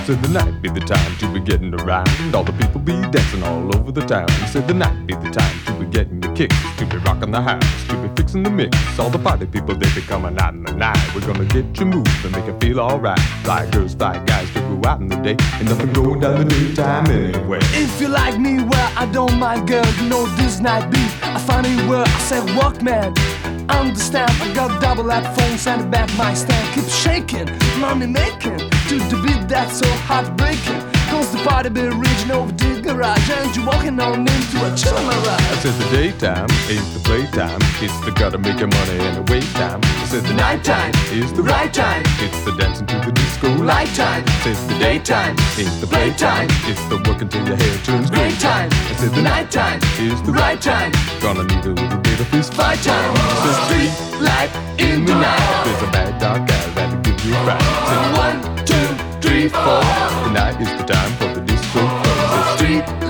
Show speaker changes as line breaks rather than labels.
Said the night be the time to be getting around. All the people be dancing all over the town. Said the night be the time to be getting the kicks, to be rocking the house, to be fixing the mix. All the party people, they be coming out in the night. We're gonna get you moving, make you feel alright. Fly girls, fly guys to go out in the day. Ain't nothing going down the daytime anyway.
If you like me, well, I don't mind, girl. You know this night be a funny word. I said Walkman. Understand, I got double headphones and back my stand. Keep shaking, money making to the beat that's so heartbreaking. Cause the party be reaching over the garage and you walking on into a chill mirage.
I said the daytime is the playtime. It's the gotta make your money and the wait time. I said the nighttime is the right time. It's the dancing to the disco light time. I said the daytime is the playtime. It's the working till your hair turns gray time. I said the nighttime is the right time. Gonna need a little bit of fist fight time. I said street light in the night. There's a bad dog guy that'll give you a fright. I said 1, 2, 3, 4. The night is the time for the disco. I said street